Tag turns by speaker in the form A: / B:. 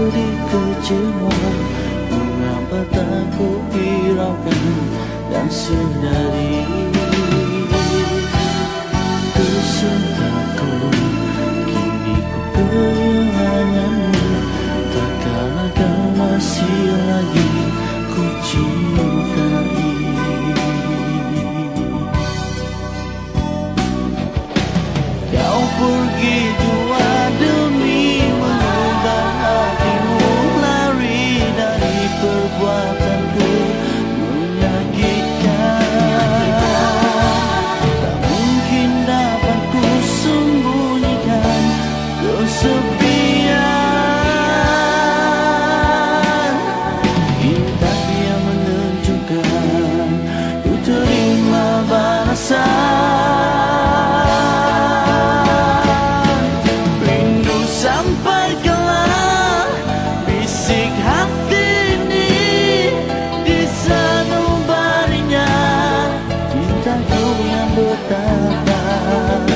A: beri kecewa, mengapa tak ku hiraukan dan sadari kecintaku. Kini ku kehilanganmu, tak kala kau masih lagi ku cintai. Kau pergi jua demi mengubah hatimu, lari dari perbuatanku menyakitkan. Tak mungkin dapat ku sembunyikan kesepian. Kini takdir yang menentukan, ku terima balasan. Sampai kalah bisik hati ini di sanubarinya cintaku yang betapa.